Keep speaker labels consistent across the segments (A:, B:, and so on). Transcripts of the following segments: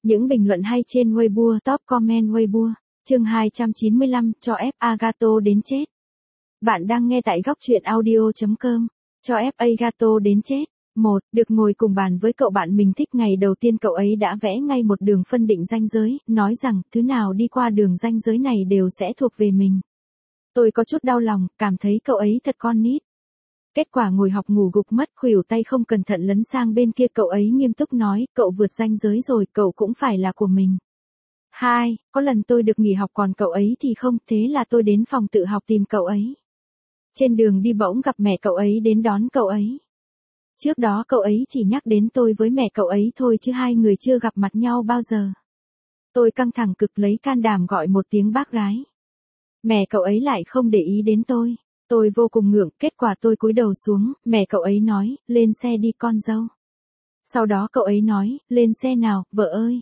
A: Những bình luận hay trên Weibo, top comment Weibo. Chương 295, cho ép Agato đến chết. Bạn đang nghe tại góc truyện audio.com. Cho ép Agato đến chết. 1. Được ngồi cùng bàn với cậu bạn mình thích ngày đầu tiên cậu ấy đã vẽ ngay một đường phân định ranh giới, nói rằng thứ nào đi qua đường ranh giới này đều sẽ thuộc về mình. Tôi có chút đau lòng, cảm thấy cậu ấy thật con nít. Kết quả ngồi học ngủ gục mất, khuỷu tay không cẩn thận lấn sang bên kia, cậu ấy nghiêm túc nói, cậu vượt ranh giới rồi, cậu cũng phải là của mình. 2. Có lần tôi được nghỉ học còn cậu ấy thì không, thế là tôi đến phòng tự học tìm cậu ấy. Trên đường đi bỗng gặp mẹ cậu ấy đến đón cậu ấy. Trước đó cậu ấy chỉ nhắc đến tôi với mẹ cậu ấy thôi chứ hai người chưa gặp mặt nhau bao giờ. Tôi căng thẳng cực lấy can đảm gọi một tiếng bác gái. Mẹ cậu ấy lại không để ý đến tôi. Tôi vô cùng ngượng, kết quả tôi cúi đầu xuống, mẹ cậu ấy nói, lên xe đi con dâu. Sau đó cậu ấy nói, lên xe nào, vợ ơi.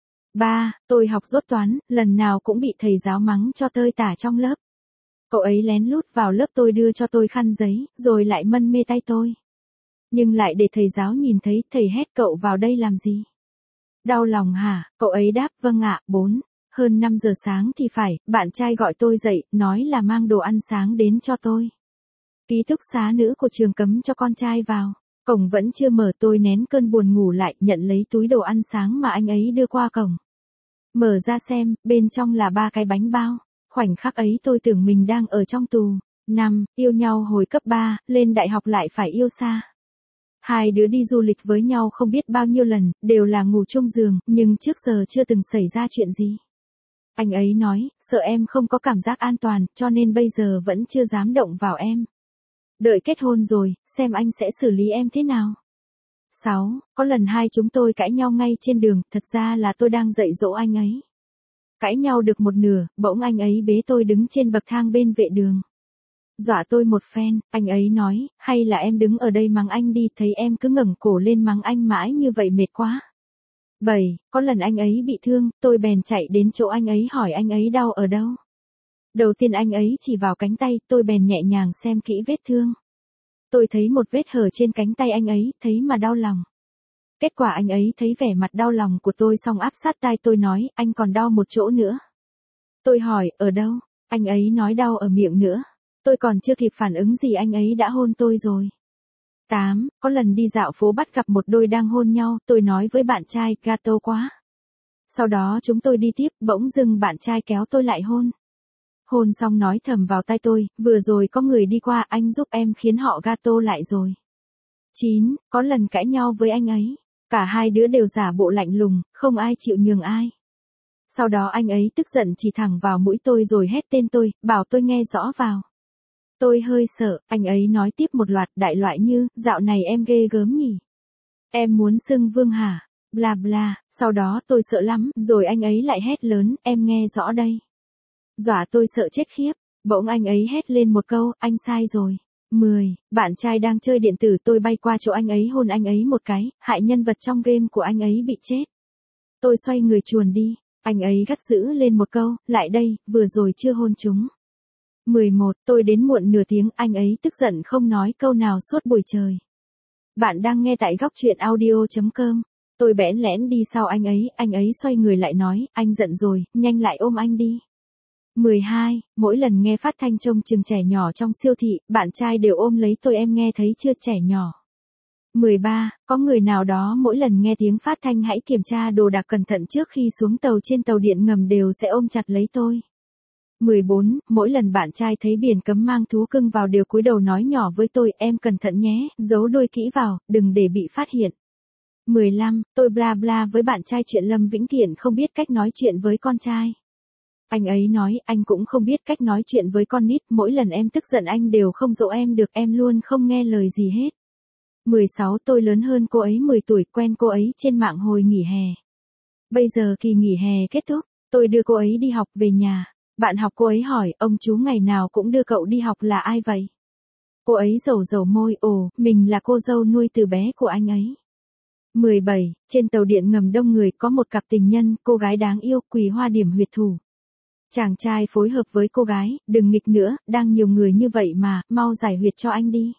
A: 3. Tôi học dốt toán, lần nào cũng bị thầy giáo mắng cho tơi tả trong lớp. Cậu ấy lén lút vào lớp tôi đưa cho tôi khăn giấy, rồi lại mân mê tay tôi. Nhưng lại để thầy giáo nhìn thấy, thầy hét cậu vào đây làm gì? Đau lòng hả? Cậu ấy đáp vâng ạ. 4. Hơn 5 giờ sáng thì phải, bạn trai gọi tôi dậy, nói là mang đồ ăn sáng đến cho tôi. Ký túc xá nữ của trường cấm cho con trai vào. Cổng vẫn chưa mở, tôi nén cơn buồn ngủ lại, nhận lấy túi đồ ăn sáng mà anh ấy đưa qua cổng. Mở ra xem, bên trong là 3 cái bánh bao. Khoảnh khắc ấy tôi tưởng mình đang ở trong tù. 5. Yêu nhau hồi cấp 3, lên đại học lại phải yêu xa. Hai đứa đi du lịch với nhau không biết bao nhiêu lần, đều là ngủ chung giường, nhưng trước giờ chưa từng xảy ra chuyện gì. Anh ấy nói, sợ em không có cảm giác an toàn, cho nên bây giờ vẫn chưa dám động vào em. Đợi kết hôn rồi, xem anh sẽ xử lý em thế nào. 6. Có lần hai chúng tôi cãi nhau ngay trên đường, thật ra là tôi đang dạy dỗ anh ấy. Cãi nhau được một nửa, bỗng anh ấy bế tôi đứng trên bậc thang bên vệ đường. Dọa tôi một phen, anh ấy nói, hay là em đứng ở đây mắng anh đi, thấy em cứ ngẩng cổ lên mắng anh mãi như vậy mệt quá. 7. Có lần anh ấy bị thương, tôi bèn chạy đến chỗ anh ấy hỏi anh ấy đau ở đâu. Đầu tiên anh ấy chỉ vào cánh tay, tôi bèn nhẹ nhàng xem kỹ vết thương. Tôi thấy một vết hở trên cánh tay anh ấy, thấy mà đau lòng. Kết quả anh ấy thấy vẻ mặt đau lòng của tôi xong áp sát tai tôi nói, anh còn đau một chỗ nữa. Tôi hỏi, ở đâu? Anh ấy nói đau ở miệng nữa. Tôi còn chưa kịp phản ứng gì anh ấy đã hôn tôi rồi. 8. Có lần đi dạo phố bắt gặp một đôi đang hôn nhau, tôi nói với bạn trai, gato quá. Sau đó chúng tôi đi tiếp, bỗng dưng bạn trai kéo tôi lại hôn. Hôn xong nói thầm vào tai tôi, vừa rồi có người đi qua, anh giúp em khiến họ gato lại rồi. 9. Có lần cãi nhau với anh ấy. Cả hai đứa đều giả bộ lạnh lùng, không ai chịu nhường ai. Sau đó anh ấy tức giận chỉ thẳng vào mũi tôi rồi hét tên tôi, bảo tôi nghe rõ vào. Tôi hơi sợ, anh ấy nói tiếp một loạt đại loại như, dạo này em ghê gớm nhỉ. Em muốn xưng vương hả? Bla bla, sau đó tôi sợ lắm, rồi anh ấy lại hét lớn, em nghe rõ đây. Dọa tôi sợ chết khiếp, bỗng anh ấy hét lên một câu, anh sai rồi. 10. Bạn trai đang chơi điện tử, tôi bay qua chỗ anh ấy hôn anh ấy một cái, hại nhân vật trong game của anh ấy bị chết. Tôi xoay người chuồn đi, anh ấy gắt giữ lên một câu, lại đây, vừa rồi chưa hôn chúng. 11. Tôi đến muộn nửa tiếng, anh ấy tức giận không nói câu nào suốt buổi trời. Bạn đang nghe tại góc truyện audio.com. Tôi bẽn lẽn đi sau anh ấy xoay người lại nói, anh giận rồi, nhanh lại ôm anh đi. 12. Mỗi lần nghe phát thanh trông chừng trẻ nhỏ trong siêu thị, bạn trai đều ôm lấy tôi, em nghe thấy chưa trẻ nhỏ. 13. Có người nào đó mỗi lần nghe tiếng phát thanh hãy kiểm tra đồ đạc cẩn thận trước khi xuống tàu trên tàu điện ngầm đều sẽ ôm chặt lấy tôi. 14. Mỗi lần bạn trai thấy biển cấm mang thú cưng vào đều cúi đầu nói nhỏ với tôi, em cẩn thận nhé, giấu đuôi kỹ vào, đừng để bị phát hiện. 15. Tôi bla bla với bạn trai chuyện Lâm Vĩnh Kiện không biết cách nói chuyện với con trai. Anh ấy nói, anh cũng không biết cách nói chuyện với con nít, mỗi lần em tức giận anh đều không dỗ em được, em luôn không nghe lời gì hết. 16. Tôi lớn hơn cô ấy 10 tuổi, quen cô ấy trên mạng hồi nghỉ hè. Bây giờ kỳ nghỉ hè kết thúc, tôi đưa cô ấy đi học về nhà. Bạn học cô ấy hỏi, ông chú ngày nào cũng đưa cậu đi học là ai vậy? Cô ấy dầu dầu môi, ồ, mình là cô dâu nuôi từ bé của anh ấy. 17. Trên tàu điện ngầm đông người có một cặp tình nhân, cô gái đáng yêu, Quỳ Hoa điểm huyệt thủ. Chàng trai phối hợp với cô gái, đừng nghịch nữa, đang nhiều người như vậy mà, mau giải huyệt cho anh đi.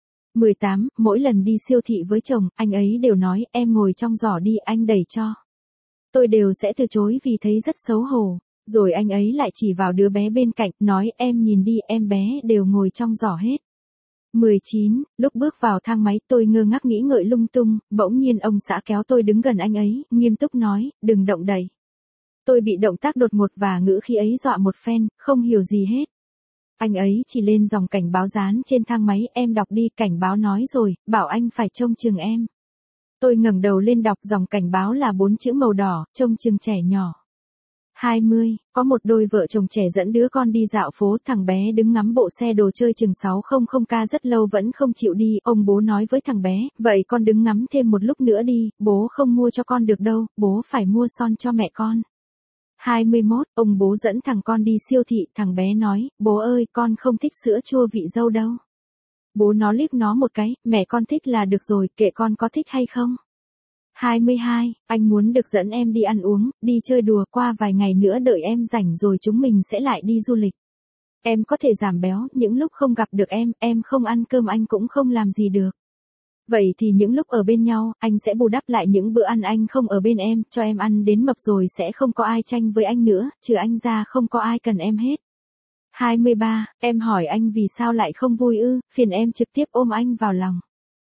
A: 18. Mỗi lần đi siêu thị với chồng, anh ấy đều nói, em ngồi trong giỏ đi, anh đẩy cho. Tôi đều sẽ từ chối vì thấy rất xấu hổ. Rồi anh ấy lại chỉ vào đứa bé bên cạnh, nói em nhìn đi, em bé đều ngồi trong giỏ hết. 19, lúc bước vào thang máy tôi ngơ ngác nghĩ ngợi lung tung, bỗng nhiên ông xã kéo tôi đứng gần anh ấy, nghiêm túc nói, đừng động đậy. Tôi bị động tác đột ngột và ngữ khí ấy dọa một phen, không hiểu gì hết. Anh ấy chỉ lên dòng cảnh báo dán trên thang máy, em đọc đi, cảnh báo nói rồi, bảo anh phải trông chừng em. Tôi ngẩng đầu lên đọc dòng cảnh báo là 4 chữ màu đỏ, trông chừng trẻ nhỏ. 20, có một đôi vợ chồng trẻ dẫn đứa con đi dạo phố, thằng bé đứng ngắm bộ xe đồ chơi chừng 600k rất lâu vẫn không chịu đi, ông bố nói với thằng bé, vậy con đứng ngắm thêm một lúc nữa đi, bố không mua cho con được đâu, bố phải mua son cho mẹ con. 21, ông bố dẫn thằng con đi siêu thị, thằng bé nói, bố ơi con không thích sữa chua vị dâu đâu. Bố nó liếc nó một cái, mẹ con thích là được rồi, kệ con có thích hay không. 22, anh muốn được dẫn em đi ăn uống, đi chơi đùa, qua vài ngày nữa đợi em rảnh rồi chúng mình sẽ lại đi du lịch. Em có thể giảm béo, những lúc không gặp được em không ăn cơm anh cũng không làm gì được. Vậy thì những lúc ở bên nhau, anh sẽ bù đắp lại những bữa ăn anh không ở bên em, cho em ăn đến mập rồi sẽ không có ai tranh với anh nữa, trừ anh ra không có ai cần em hết. 23, em hỏi anh vì sao lại không vui ư, phiền em trực tiếp ôm anh vào lòng.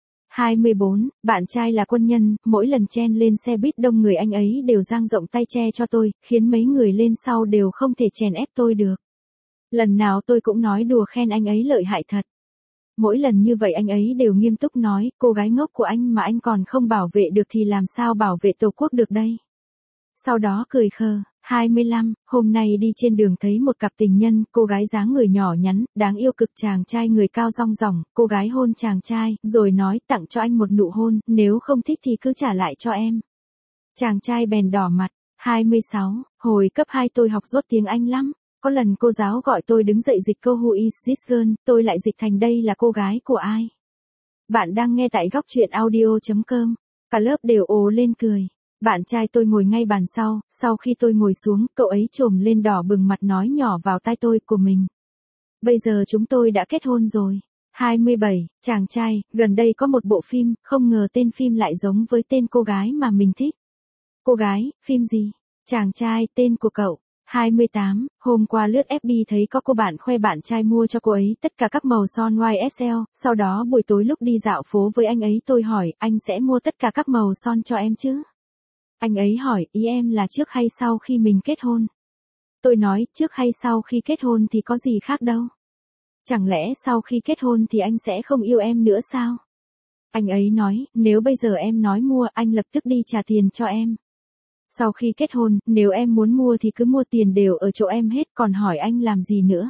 A: 24, bạn trai là quân nhân, mỗi lần chen lên xe buýt đông người anh ấy đều dang rộng tay che cho tôi, khiến mấy người lên sau đều không thể chèn ép tôi được. Lần nào tôi cũng nói đùa khen anh ấy lợi hại thật. Mỗi lần như vậy anh ấy đều nghiêm túc nói, cô gái ngốc của anh mà anh còn không bảo vệ được thì làm sao bảo vệ Tổ quốc được đây. Sau đó cười khờ. 25, hôm nay đi trên đường thấy một cặp tình nhân, cô gái dáng người nhỏ nhắn, đáng yêu cực, chàng trai người cao rong ròng, cô gái hôn chàng trai, rồi nói tặng cho anh một nụ hôn, nếu không thích thì cứ trả lại cho em. Chàng trai bèn đỏ mặt. 26, hồi cấp 2 tôi học dốt tiếng Anh lắm. Có lần cô giáo gọi tôi đứng dậy dịch câu Who is this girl, tôi lại dịch thành đây là cô gái của ai. Bạn đang nghe tại góc truyện audio.com. Cả lớp đều ồ lên cười. Bạn trai tôi ngồi ngay bàn sau khi tôi ngồi xuống, cậu ấy trồm lên đỏ bừng mặt nói nhỏ vào tai tôi của mình. Bây giờ chúng tôi đã kết hôn rồi. 27, chàng trai, gần đây có một bộ phim, không ngờ tên phim lại giống với tên cô gái mà mình thích. Cô gái, phim gì? Chàng trai, tên của cậu. 28, hôm qua lướt FB thấy có cô bạn khoe bạn trai mua cho cô ấy tất cả các màu son YSL, sau đó buổi tối lúc đi dạo phố với anh ấy tôi hỏi, anh sẽ mua tất cả các màu son cho em chứ? Anh ấy hỏi, ý em là trước hay sau khi mình kết hôn? Tôi nói, trước hay sau khi kết hôn thì có gì khác đâu. Chẳng lẽ sau khi kết hôn thì anh sẽ không yêu em nữa sao? Anh ấy nói, nếu bây giờ em nói mua, anh lập tức đi trả tiền cho em. Sau khi kết hôn, nếu em muốn mua thì cứ mua, tiền đều ở chỗ em hết, còn hỏi anh làm gì nữa.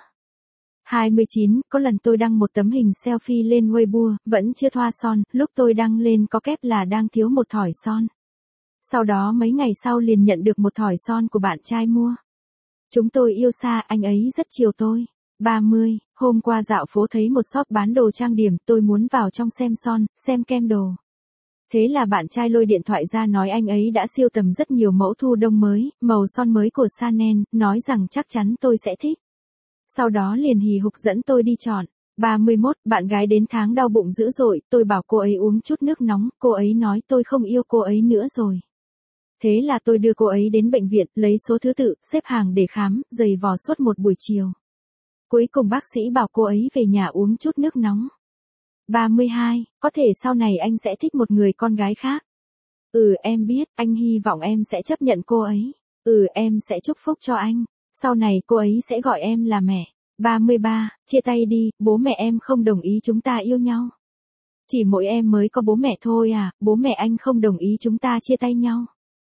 A: 29, có lần tôi đăng một tấm hình selfie lên Weibo, vẫn chưa thoa son, lúc tôi đăng lên có kép là đang thiếu một thỏi son. Sau đó mấy ngày sau liền nhận được một thỏi son của bạn trai mua. Chúng tôi yêu xa, anh ấy rất chiều tôi. 30, hôm qua dạo phố thấy một shop bán đồ trang điểm, tôi muốn vào trong xem son, xem kem đồ. Thế là bạn trai lôi điện thoại ra nói anh ấy đã siêu tầm rất nhiều mẫu thu đông mới, màu son mới của Chanel, nói rằng chắc chắn tôi sẽ thích. Sau đó liền hì hục dẫn tôi đi chọn. 31, bạn gái đến tháng đau bụng dữ dội, tôi bảo cô ấy uống chút nước nóng, cô ấy nói tôi không yêu cô ấy nữa rồi. Thế là tôi đưa cô ấy đến bệnh viện, lấy số thứ tự, xếp hàng để khám, giày vò suốt một buổi chiều. Cuối cùng bác sĩ bảo cô ấy về nhà uống chút nước nóng. 32, có thể sau này anh sẽ thích một người con gái khác. Em biết, anh hy vọng em sẽ chấp nhận cô ấy. Em sẽ chúc phúc cho anh. Sau này cô ấy sẽ gọi em là mẹ. 33, chia tay đi, bố mẹ em không đồng ý chúng ta yêu nhau. Chỉ mỗi em mới có bố mẹ thôi à, bố mẹ anh không đồng ý chúng ta chia tay nhau.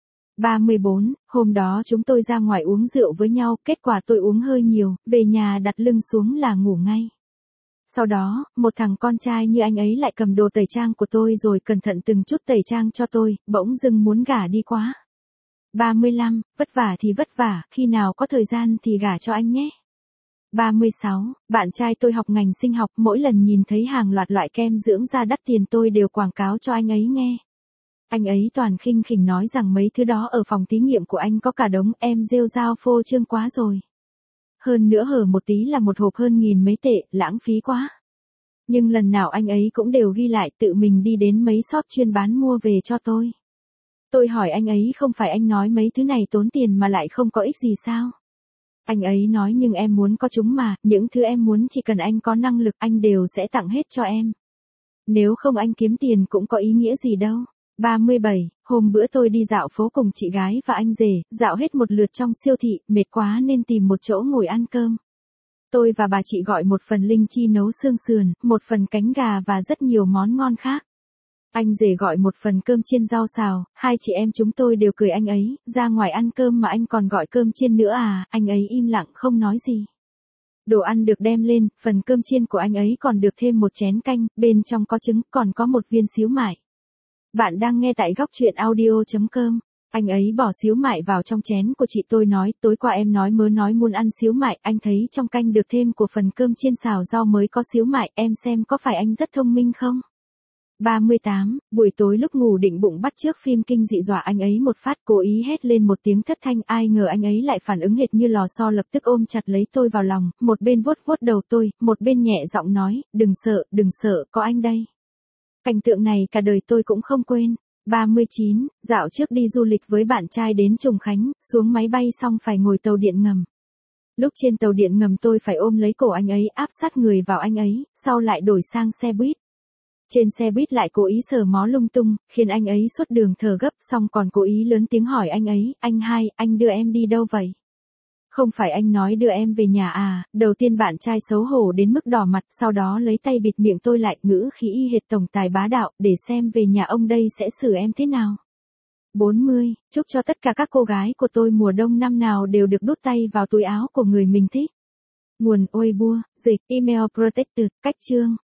A: 34, hôm đó chúng tôi ra ngoài uống rượu với nhau, kết quả tôi uống hơi nhiều, về nhà đặt lưng xuống là ngủ ngay. Sau đó, một thằng con trai như anh ấy lại cầm đồ tẩy trang của tôi rồi cẩn thận từng chút tẩy trang cho tôi, bỗng dưng muốn gả đi quá. 35, vất vả thì vất vả, khi nào có thời gian thì gả cho anh nhé. 36, bạn trai tôi học ngành sinh học, mỗi lần nhìn thấy hàng loạt loại kem dưỡng da đắt tiền tôi đều quảng cáo cho anh ấy nghe. Anh ấy toàn khinh khỉnh nói rằng mấy thứ đó ở phòng thí nghiệm của anh có cả đống, em rêu rao phô trương quá rồi. Hơn nữa hở một tí là một hộp hơn nghìn mấy tệ, lãng phí quá. Nhưng lần nào anh ấy cũng đều ghi lại tự mình đi đến mấy shop chuyên bán mua về cho tôi. Tôi hỏi anh ấy không phải anh nói mấy thứ này tốn tiền mà lại không có ích gì sao? Anh ấy nói nhưng em muốn có chúng mà, những thứ em muốn chỉ cần anh có năng lực anh đều sẽ tặng hết cho em. Nếu không anh kiếm tiền cũng có ý nghĩa gì đâu. 37, hôm bữa tôi đi dạo phố cùng chị gái và anh rể, dạo hết một lượt trong siêu thị, mệt quá nên tìm một chỗ ngồi ăn cơm. Tôi và bà chị gọi một phần linh chi nấu xương sườn, một phần cánh gà và rất nhiều món ngon khác. Anh rể gọi một phần cơm chiên rau xào, hai chị em chúng tôi đều cười anh ấy, ra ngoài ăn cơm mà anh còn gọi cơm chiên nữa à, anh ấy im lặng không nói gì. Đồ ăn được đem lên, phần cơm chiên của anh ấy còn được thêm một chén canh, bên trong có trứng, còn có một viên xíu mại. Bạn đang nghe tại góc truyện audio.com. Anh ấy bỏ xíu mại vào trong chén của chị tôi nói, tối qua em nói muốn ăn xíu mại, anh thấy trong canh được thêm của phần cơm chiên xào rau mới có xíu mại, em xem có phải anh rất thông minh không? 38, buổi tối lúc ngủ định bụng bắt chước phim kinh dị dọa anh ấy một phát, cố ý hét lên một tiếng thất thanh, ai ngờ anh ấy lại phản ứng hệt như lò xo, lập tức ôm chặt lấy tôi vào lòng, một bên vuốt vuốt đầu tôi, một bên nhẹ giọng nói, đừng sợ, có anh đây. Cảnh tượng này cả đời tôi cũng không quên. 39, dạo trước đi du lịch với bạn trai đến Trùng Khánh, xuống máy bay xong phải ngồi tàu điện ngầm. Lúc trên tàu điện ngầm tôi phải ôm lấy cổ anh ấy, áp sát người vào anh ấy, sau lại đổi sang xe buýt. Trên xe buýt lại cố ý sờ mó lung tung, khiến anh ấy suốt đường thở gấp, xong còn cố ý lớn tiếng hỏi anh ấy, anh hai, anh đưa em đi đâu vậy? Không phải anh nói đưa em về nhà à? Đầu tiên bạn trai xấu hổ đến mức đỏ mặt, sau đó lấy tay bịt miệng tôi lại, ngữ khí y hệt tổng tài bá đạo, để xem về nhà ông đây sẽ xử em thế nào. 40, chúc cho tất cả các cô gái của tôi mùa đông năm nào đều được đút tay vào túi áo của người mình thích. Nguồn Weibo, dịch, email protected, cách chương.